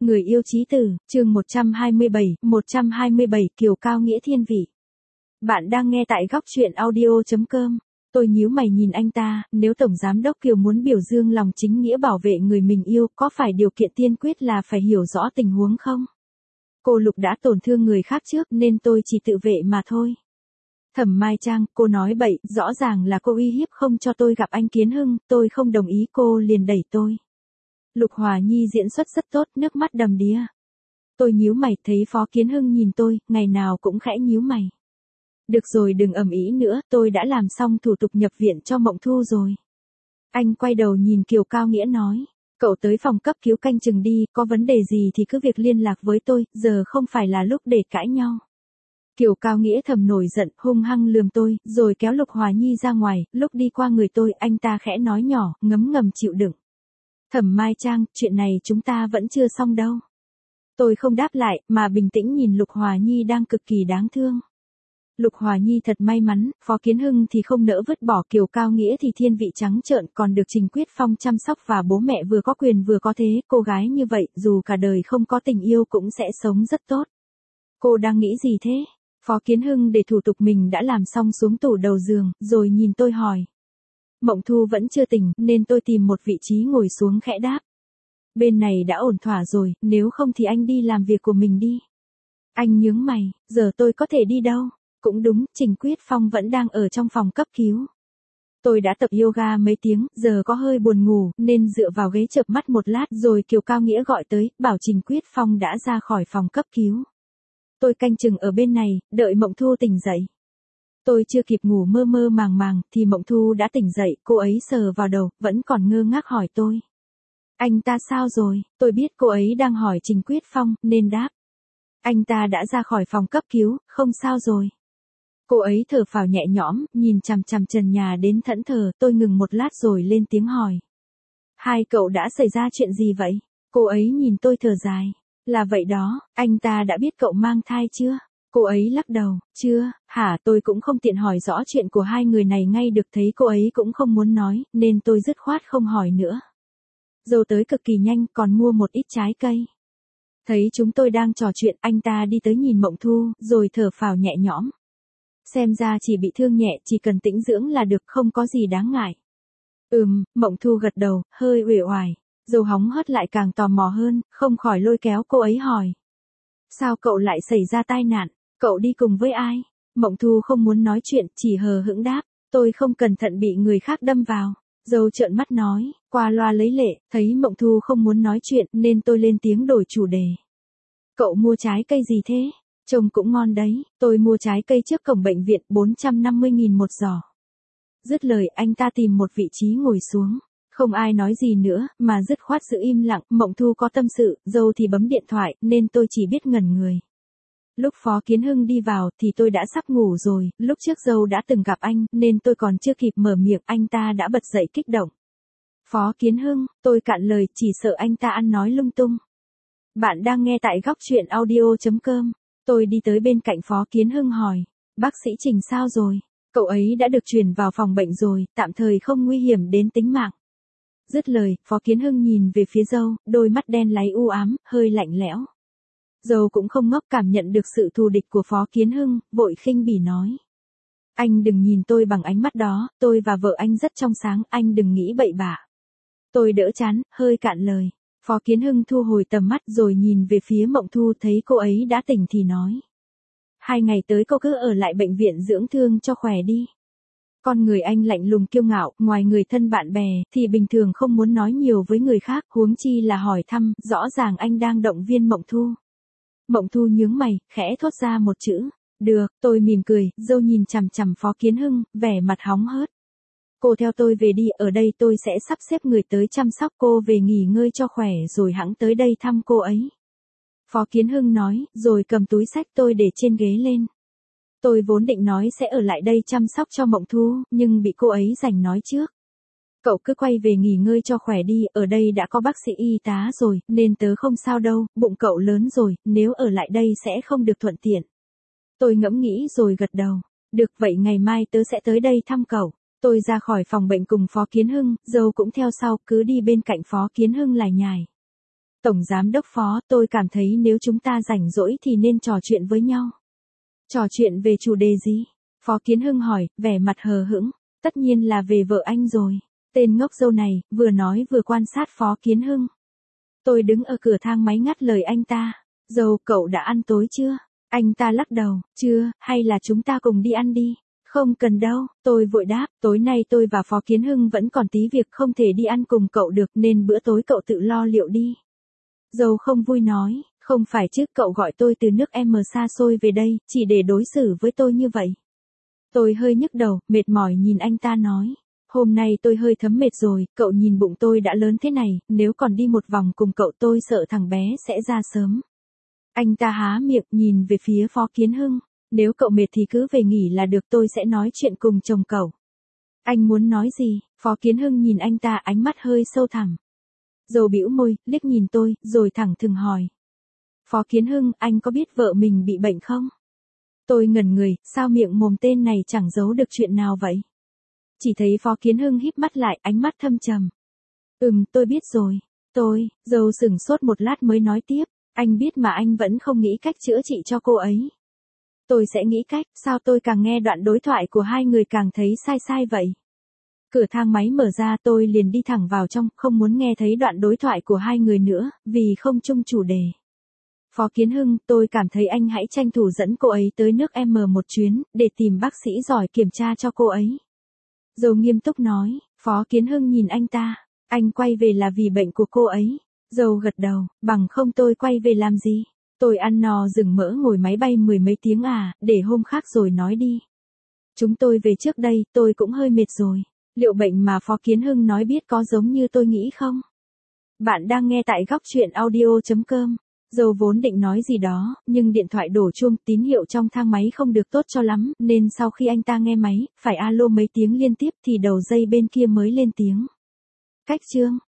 Người yêu chí tử, chương 127, Kiều Cao nghĩa thiên vị. Bạn đang nghe tại góc truyện audio.com. Tôi nhíu mày nhìn anh ta, nếu Tổng Giám đốc Kiều muốn biểu dương lòng chính nghĩa bảo vệ người mình yêu, có phải điều kiện tiên quyết là phải hiểu rõ tình huống không? Cô Lục đã tổn thương người khác trước nên tôi chỉ tự vệ mà thôi. Thẩm Mai Trang, cô nói bậy, rõ ràng là cô uy hiếp không cho tôi gặp anh Kiến Hưng, tôi không đồng ý cô liền đẩy tôi. Lục Hòa Nhi diễn xuất rất tốt, nước mắt đầm đìa. Tôi nhíu mày, thấy Phó Kiến Hưng nhìn tôi, ngày nào cũng khẽ nhíu mày. Được rồi, đừng ầm ĩ nữa, tôi đã làm xong thủ tục nhập viện cho Mộng Thu rồi. Anh quay đầu nhìn Kiều Cao Nghĩa nói, cậu tới phòng cấp cứu canh chừng đi, có vấn đề gì thì cứ việc liên lạc với tôi, giờ không phải là lúc để cãi nhau. Kiều Cao Nghĩa thầm nổi giận, hung hăng lườm tôi, rồi kéo Lục Hòa Nhi ra ngoài, lúc đi qua người tôi, anh ta khẽ nói nhỏ, ngấm ngầm chịu đựng. Thẩm Mai Trang, chuyện này chúng ta vẫn chưa xong đâu. Tôi không đáp lại, mà bình tĩnh nhìn Lục Hòa Nhi đang cực kỳ đáng thương. Lục Hòa Nhi thật may mắn, Phó Kiến Hưng thì không nỡ vứt bỏ, Kiều Cao Nghĩa thì thiên vị trắng trợn, còn được Trình Quyết Phong chăm sóc và bố mẹ vừa có quyền vừa có thế, cô gái như vậy, dù cả đời không có tình yêu cũng sẽ sống rất tốt. Cô đang nghĩ gì thế? Phó Kiến Hưng để thủ tục mình đã làm xong xuống tủ đầu giường, rồi nhìn tôi hỏi. Mộng Thu vẫn chưa tỉnh, nên tôi tìm một vị trí ngồi xuống khẽ đáp. Bên này đã ổn thỏa rồi, nếu không thì anh đi làm việc của mình đi. Anh nhướng mày, giờ tôi có thể đi đâu? Cũng đúng, Trình Quyết Phong vẫn đang ở trong phòng cấp cứu. Tôi đã tập yoga mấy tiếng, giờ có hơi buồn ngủ, nên dựa vào ghế chợp mắt một lát rồi Kiều Cao Nghĩa gọi tới, bảo Trình Quyết Phong đã ra khỏi phòng cấp cứu. Tôi canh chừng ở bên này, đợi Mộng Thu tỉnh dậy. Tôi chưa kịp ngủ mơ mơ màng màng, thì Mộng Thu đã tỉnh dậy, cô ấy sờ vào đầu, vẫn còn ngơ ngác hỏi tôi. Anh ta sao rồi? Tôi biết cô ấy đang hỏi Trình Quyết Phong, nên đáp. Anh ta đã ra khỏi phòng cấp cứu, không sao rồi. Cô ấy thở phào nhẹ nhõm, nhìn chằm chằm trần nhà đến thẫn thờ, tôi ngừng một lát rồi lên tiếng hỏi. Hai cậu đã xảy ra chuyện gì vậy? Cô ấy nhìn tôi thở dài. Là vậy đó, anh ta đã biết cậu mang thai chưa? Cô ấy lắc đầu, chưa, hả, tôi cũng không tiện hỏi rõ chuyện của hai người này ngay được, thấy cô ấy cũng không muốn nói, nên tôi dứt khoát không hỏi nữa. Dâu tới cực kỳ nhanh, còn mua một ít trái cây. Thấy chúng tôi đang trò chuyện, anh ta đi tới nhìn Mộng Thu, rồi thở phào nhẹ nhõm. Xem ra chỉ bị thương nhẹ, chỉ cần tĩnh dưỡng là được, không có gì đáng ngại. Mộng Thu gật đầu, hơi uể oải. Dâu hóng hớt lại càng tò mò hơn, không khỏi lôi kéo cô ấy hỏi. Sao cậu lại xảy ra tai nạn? Cậu đi cùng với ai? Mộng Thu không muốn nói chuyện, chỉ hờ hững đáp. Tôi không cẩn thận bị người khác đâm vào. Dâu trợn mắt nói, qua loa lấy lệ, thấy Mộng Thu không muốn nói chuyện nên tôi lên tiếng đổi chủ đề. Cậu mua trái cây gì thế? Trông cũng ngon đấy, tôi mua trái cây trước cổng bệnh viện 450.000 một giỏ. Dứt lời anh ta tìm một vị trí ngồi xuống. Không ai nói gì nữa, mà dứt khoát giữ im lặng, Mộng Thu có tâm sự, dâu thì bấm điện thoại, nên tôi chỉ biết ngẩn người. Lúc Phó Kiến Hưng đi vào thì tôi đã sắp ngủ rồi, lúc trước dâu đã từng gặp anh, nên tôi còn chưa kịp mở miệng, anh ta đã bật dậy kích động. Phó Kiến Hưng, tôi cạn lời, chỉ sợ anh ta ăn nói lung tung. Bạn đang nghe tại góc truyện audio.com. Tôi đi tới bên cạnh Phó Kiến Hưng hỏi, bác sĩ Trình sao rồi? Cậu ấy đã được chuyển vào phòng bệnh rồi, tạm thời không nguy hiểm đến tính mạng. Dứt lời, Phó Kiến Hưng nhìn về phía dâu, đôi mắt đen láy u ám, hơi lạnh lẽo. Dâu cũng không ngốc, cảm nhận được sự thù địch của Phó Kiến Hưng, vội khinh bỉ nói. Anh đừng nhìn tôi bằng ánh mắt đó, tôi và vợ anh rất trong sáng, anh đừng nghĩ bậy bạ. Tôi đỡ chán, hơi cạn lời. Phó Kiến Hưng thu hồi tầm mắt rồi nhìn về phía Mộng Thu, thấy cô ấy đã tỉnh thì nói. 2 ngày tới cô cứ ở lại bệnh viện dưỡng thương cho khỏe đi. Con người anh lạnh lùng kiêu ngạo, ngoài người thân bạn bè, thì bình thường không muốn nói nhiều với người khác, huống chi là hỏi thăm, rõ ràng anh đang động viên Mộng Thu. Mộng Thu nhướng mày, khẽ thốt ra một chữ, được, tôi mỉm cười, dâu nhìn chằm chằm Phó Kiến Hưng, vẻ mặt hóng hớt. Cô theo tôi về đi, ở đây tôi sẽ sắp xếp người tới chăm sóc cô về nghỉ ngơi cho khỏe rồi hẵng tới đây thăm cô ấy. Phó Kiến Hưng nói, rồi cầm túi xách tôi để trên ghế lên. Tôi vốn định nói sẽ ở lại đây chăm sóc cho Mộng Thu, nhưng bị cô ấy giành nói trước. Cậu cứ quay về nghỉ ngơi cho khỏe đi, ở đây đã có bác sĩ y tá rồi, nên tớ không sao đâu, bụng cậu lớn rồi, nếu ở lại đây sẽ không được thuận tiện. Tôi ngẫm nghĩ rồi gật đầu. Được vậy ngày mai tớ sẽ tới đây thăm cậu. Tôi ra khỏi phòng bệnh cùng Phó Kiến Hưng, dâu cũng theo sau, cứ đi bên cạnh Phó Kiến Hưng lải nhải. Tổng giám đốc Phó, tôi cảm thấy nếu chúng ta rảnh rỗi thì nên trò chuyện với nhau. Trò chuyện về chủ đề gì? Phó Kiến Hưng hỏi, vẻ mặt hờ hững. Tất nhiên là về vợ anh rồi. Tên ngốc dâu này, vừa nói vừa quan sát Phó Kiến Hưng. Tôi đứng ở cửa thang máy ngắt lời anh ta. Dâu, cậu đã ăn tối chưa? Anh ta lắc đầu, chưa, hay là chúng ta cùng đi ăn đi? Không cần đâu, tôi vội đáp, tối nay tôi và Phó Kiến Hưng vẫn còn tí việc không thể đi ăn cùng cậu được nên bữa tối cậu tự lo liệu đi. Dâu không vui nói, không phải chứ, cậu gọi tôi từ nước M xa xôi về đây, chỉ để đối xử với tôi như vậy. Tôi hơi nhức đầu, mệt mỏi nhìn anh ta nói. Hôm nay tôi hơi thấm mệt rồi, cậu nhìn bụng tôi đã lớn thế này, nếu còn đi một vòng cùng cậu tôi sợ thằng bé sẽ ra sớm. Anh ta há miệng nhìn về phía Phó Kiến Hưng. Nếu cậu mệt thì cứ về nghỉ là được, tôi sẽ nói chuyện cùng chồng cậu. Anh muốn nói gì? Phó Kiến Hưng nhìn anh ta ánh mắt hơi sâu thẳm. Dâu bĩu môi, liếc nhìn tôi, rồi thẳng thừng hỏi. Phó Kiến Hưng, anh có biết vợ mình bị bệnh không? Tôi ngẩn người, sao miệng mồm tên này chẳng giấu được chuyện nào vậy? Chỉ thấy Phó Kiến Hưng híp mắt lại, ánh mắt thâm trầm. Tôi biết rồi. Dâu sửng sốt một lát mới nói tiếp. Anh biết mà anh vẫn không nghĩ cách chữa trị cho cô ấy. Tôi sẽ nghĩ cách, sao tôi càng nghe đoạn đối thoại của hai người càng thấy sai sai vậy? Cửa thang máy mở ra, tôi liền đi thẳng vào trong, không muốn nghe thấy đoạn đối thoại của hai người nữa, vì không chung chủ đề. Phó Kiến Hưng, tôi cảm thấy anh hãy tranh thủ dẫn cô ấy tới nước M một chuyến, để tìm bác sĩ giỏi kiểm tra cho cô ấy. Dâu nghiêm túc nói. Phó Kiến Hưng nhìn anh ta. Anh quay về là vì bệnh của cô ấy. Dâu gật đầu, bằng không tôi quay về làm gì? Tôi ăn no rừng mỡ ngồi máy bay 10 mấy tiếng để hôm khác rồi nói đi. Chúng tôi về trước đây, tôi cũng hơi mệt rồi. Liệu bệnh mà Phó Kiến Hưng nói biết có giống như tôi nghĩ không? Bạn đang nghe tại góc truyện audio.com. Dâu vốn định nói gì đó, nhưng điện thoại đổ chuông, tín hiệu trong thang máy không được tốt cho lắm, nên sau khi anh ta nghe máy, phải alo mấy tiếng liên tiếp thì đầu dây bên kia mới lên tiếng. Cách chương.